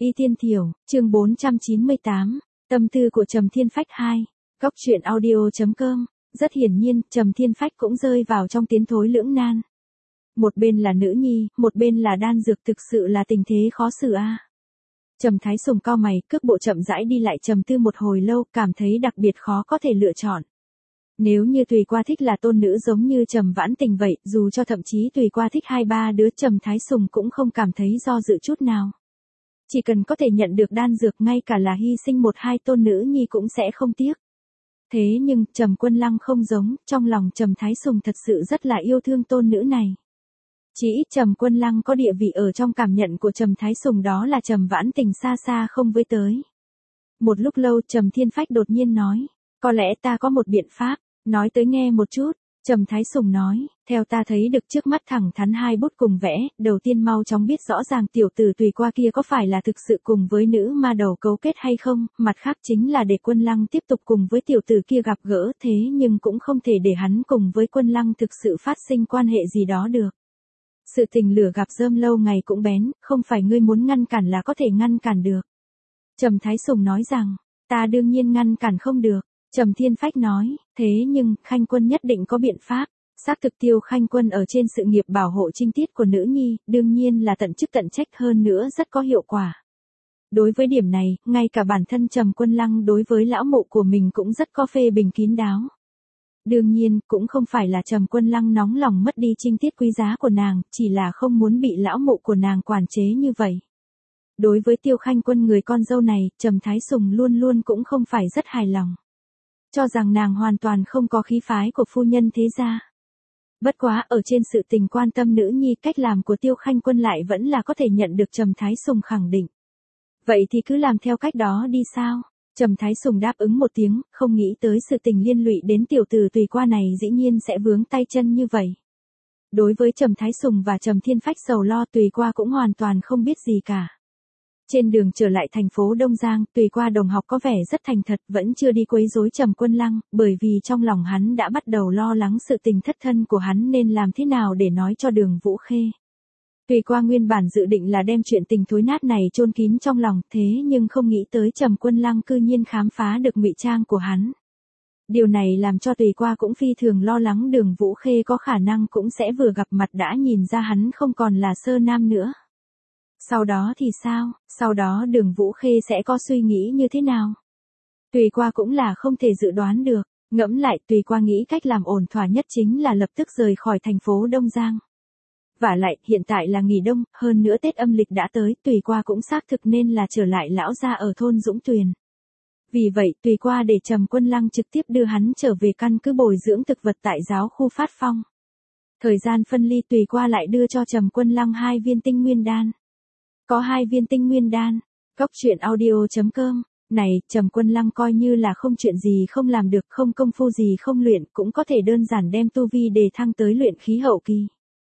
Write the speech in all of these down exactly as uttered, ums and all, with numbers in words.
Y Tiên Thiểu, chương bốn trăm chín mươi tám, tâm tư của Trầm Thiên Phách hai, góc truyện audio chấm com. Rất hiển nhiên, Trầm Thiên Phách cũng rơi vào trong tiến thối lưỡng nan. Một bên là nữ nhi, một bên là đan dược, thực sự là tình thế khó xử a. À. Trầm Thái Sùng cau mày, cước bộ chậm rãi đi lại trầm tư một hồi lâu, cảm thấy đặc biệt khó có thể lựa chọn. Nếu như Tùy Qua thích là tôn nữ giống như Trầm Vãn Tình vậy, dù cho thậm chí Tùy Qua thích hai ba đứa, Trầm Thái Sùng cũng không cảm thấy do dự chút nào. Chỉ cần có thể nhận được đan dược, ngay cả là hy sinh một hai tôn nữ nhi cũng sẽ không tiếc. Thế nhưng, Trầm Quân Lăng không giống, trong lòng Trầm Thái Sùng thật sự rất là yêu thương tôn nữ này. Chỉ ít Trầm Quân Lăng có địa vị ở trong cảm nhận của Trầm Thái Sùng, đó là Trầm Vãn Tình xa xa không với tới. Một lúc lâu Trầm Thiên Phách đột nhiên nói, có lẽ ta có một biện pháp, nói tới nghe một chút. Trầm Thái Sùng nói, theo ta thấy được trước mắt thẳng thắn hai bút cùng vẽ, đầu tiên mau chóng biết rõ ràng tiểu tử Tùy Qua kia có phải là thực sự cùng với nữ ma đầu cấu kết hay không, mặt khác chính là để Quân Lăng tiếp tục cùng với tiểu tử kia gặp gỡ, thế nhưng cũng không thể để hắn cùng với Quân Lăng thực sự phát sinh quan hệ gì đó được. Sự tình lửa gặp rơm lâu ngày cũng bén, không phải ngươi muốn ngăn cản là có thể ngăn cản được. Trầm Thái Sùng nói rằng, ta đương nhiên ngăn cản không được. Trầm Thiên Phách nói, thế nhưng, Khanh Quân nhất định có biện pháp. Xác thực Tiêu Khanh Quân ở trên sự nghiệp bảo hộ trinh tiết của nữ nhi, đương nhiên là tận chức tận trách, hơn nữa rất có hiệu quả. Đối với điểm này, ngay cả bản thân Trầm Quân Lăng đối với lão mụ của mình cũng rất có phê bình kín đáo. Đương nhiên, cũng không phải là Trầm Quân Lăng nóng lòng mất đi trinh tiết quý giá của nàng, chỉ là không muốn bị lão mụ của nàng quản chế như vậy. Đối với Tiêu Khanh Quân người con dâu này, Trầm Thái Sùng luôn luôn cũng không phải rất hài lòng. Cho rằng nàng hoàn toàn không có khí phái của phu nhân thế gia. Bất quá ở trên sự tình quan tâm nữ nhi, cách làm của Tiêu Khanh Quân lại vẫn là có thể nhận được Trầm Thái Sùng khẳng định. Vậy thì cứ làm theo cách đó đi sao? Trầm Thái Sùng đáp ứng một tiếng, không nghĩ tới sự tình liên lụy đến tiểu tử Tùy Qua này dĩ nhiên sẽ vướng tay chân như vậy. Đối với Trầm Thái Sùng và Trầm Thiên Phách sầu lo, Tùy Qua cũng hoàn toàn không biết gì cả. Trên đường trở lại thành phố Đông Giang, Tùy Qua đồng học có vẻ rất thành thật, vẫn chưa đi quấy rối Trầm Quân Lăng, bởi vì trong lòng hắn đã bắt đầu lo lắng sự tình thất thân của hắn nên làm thế nào để nói cho Đường Vũ Khê. Tùy Qua nguyên bản dự định là đem chuyện tình thối nát này chôn kín trong lòng, thế nhưng không nghĩ tới Trầm Quân Lăng cư nhiên khám phá được ngụy trang của hắn. Điều này làm cho Tùy Qua cũng phi thường lo lắng Đường Vũ Khê có khả năng cũng sẽ vừa gặp mặt đã nhìn ra hắn không còn là sơ nam nữa. Sau đó thì sao, sau đó Đường Vũ Khê sẽ có suy nghĩ như thế nào? Tùy Qua cũng là không thể dự đoán được, ngẫm lại Tùy Qua nghĩ cách làm ổn thỏa nhất chính là lập tức rời khỏi thành phố Đông Giang. Vả lại, hiện tại là nghỉ đông, hơn nữa Tết âm lịch đã tới, Tùy Qua cũng xác thực nên là trở lại lão gia ở thôn Dũng Tuyền. Vì vậy, Tùy Qua để Trầm Quân Lăng trực tiếp đưa hắn trở về căn cứ bồi dưỡng thực vật tại giáo khu Phát Phong. Thời gian phân ly, Tùy Qua lại đưa cho Trầm Quân Lăng hai viên tinh nguyên đan. Có hai viên tinh nguyên đan, góc truyện audio chấm com, này, Trầm Quân Lăng coi như là không chuyện gì không làm được, không công phu gì không luyện, cũng có thể đơn giản đem tu vi đề thăng tới luyện khí hậu kỳ.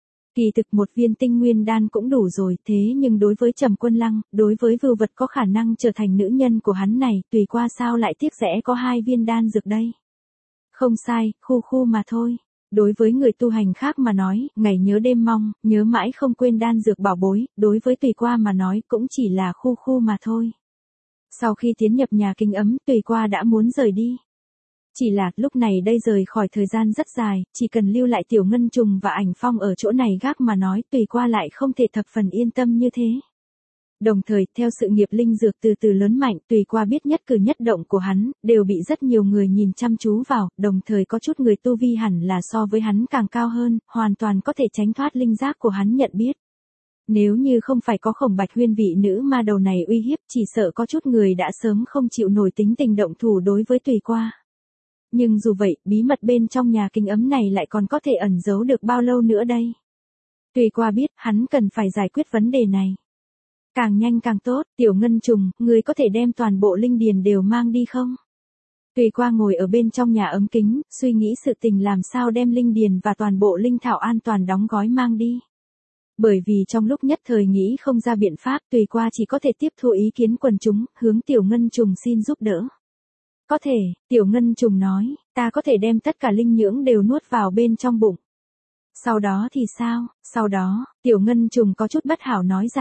Kỳ thực một viên tinh nguyên đan cũng đủ rồi, thế nhưng đối với Trầm Quân Lăng, đối với vưu vật có khả năng trở thành nữ nhân của hắn này, Tùy Qua sao lại tiếc rẽ có hai viên đan dược đây. Không sai, khu khu mà thôi. Đối với người tu hành khác mà nói, ngày nhớ đêm mong, nhớ mãi không quên đan dược bảo bối, đối với Tùy Qua mà nói cũng chỉ là khu khu mà thôi. Sau khi tiến nhập nhà kinh ấm, Tùy Qua đã muốn rời đi. Chỉ là, lúc này đây rời khỏi thời gian rất dài, chỉ cần lưu lại Tiểu Ngân Trùng và Ảnh Phong ở chỗ này gác mà nói, Tùy Qua lại không thể thập phần yên tâm như thế. Đồng thời, theo sự nghiệp linh dược từ từ lớn mạnh, Tùy Qua biết nhất cử nhất động của hắn, đều bị rất nhiều người nhìn chăm chú vào, đồng thời có chút người tu vi hẳn là so với hắn càng cao hơn, hoàn toàn có thể tránh thoát linh giác của hắn nhận biết. Nếu như không phải có Khổng Bạch Huyên vị nữ ma đầu này uy hiếp, chỉ sợ có chút người đã sớm không chịu nổi tính tình động thủ đối với Tùy Qua. Nhưng dù vậy, bí mật bên trong nhà kinh ấm này lại còn có thể ẩn giấu được bao lâu nữa đây? Tùy Qua biết, hắn cần phải giải quyết vấn đề này. Càng nhanh càng tốt, Tiểu Ngân Trùng, người có thể đem toàn bộ linh điền đều mang đi không? Tùy Qua ngồi ở bên trong nhà ấm kính, suy nghĩ sự tình làm sao đem linh điền và toàn bộ linh thảo an toàn đóng gói mang đi. Bởi vì trong lúc nhất thời nghĩ không ra biện pháp, Tùy Qua chỉ có thể tiếp thu ý kiến quần chúng, hướng Tiểu Ngân Trùng xin giúp đỡ. Có thể, Tiểu Ngân Trùng nói, ta có thể đem tất cả linh nhưỡng đều nuốt vào bên trong bụng. Sau đó thì sao? Sau đó, Tiểu Ngân Trùng có chút bất hảo nói rằng,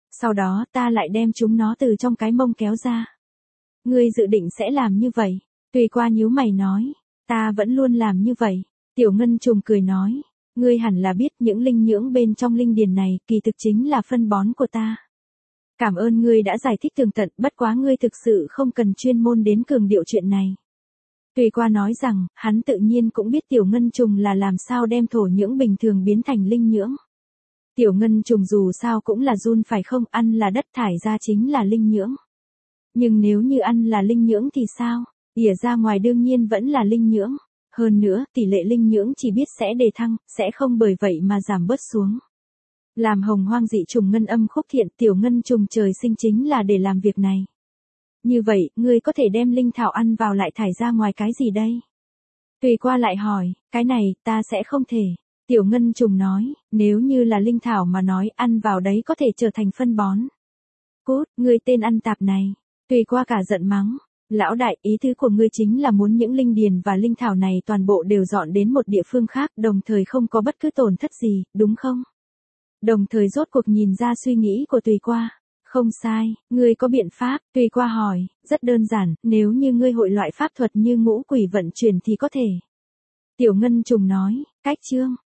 Sau đó ta lại đem chúng nó từ trong cái mông kéo ra. Ngươi dự định sẽ làm như vậy? Tùy Qua nhíu mày nói. Ta vẫn luôn làm như vậy. Tiểu Ngân Trùng cười nói. Ngươi hẳn là biết những linh nhưỡng bên trong linh điền này kỳ thực chính là phân bón của ta. Cảm ơn ngươi đã giải thích tường tận, bất quá ngươi thực sự không cần chuyên môn đến cường điệu chuyện này. Tùy Qua nói rằng, hắn tự nhiên cũng biết Tiểu Ngân Trùng là làm sao đem thổ nhưỡng bình thường biến thành linh nhưỡng. Tiểu Ngân Trùng dù sao cũng là giun phải không, ăn là đất thải ra chính là linh nhưỡng. Nhưng nếu như ăn là linh nhưỡng thì sao? Ỉa ra ngoài đương nhiên vẫn là linh nhưỡng. Hơn nữa, tỷ lệ linh nhưỡng chỉ biết sẽ đề thăng, sẽ không bởi vậy mà giảm bớt xuống. Làm hồng hoang dị trùng ngân âm khúc thiện, Tiểu Ngân Trùng trời sinh chính là để làm việc này. Như vậy, ngươi có thể đem linh thảo ăn vào lại thải ra ngoài cái gì đây? Tùy Qua lại hỏi, cái này, ta sẽ không thể. Tiểu Ngân Trùng nói, nếu như là linh thảo mà nói ăn vào đấy có thể trở thành phân bón. Cút, ngươi tên ăn tạp này. Tùy Qua cả giận mắng. Lão đại, ý tứ của ngươi chính là muốn những linh điền và linh thảo này toàn bộ đều dọn đến một địa phương khác, đồng thời không có bất cứ tổn thất gì, đúng không? Đồng thời rốt cuộc nhìn ra suy nghĩ của Tùy Qua. Không sai, ngươi có biện pháp? Tùy Qua hỏi, rất đơn giản, nếu như ngươi hội loại pháp thuật như ngũ quỷ vận chuyển thì có thể. Tiểu Ngân Trùng nói, cách chương.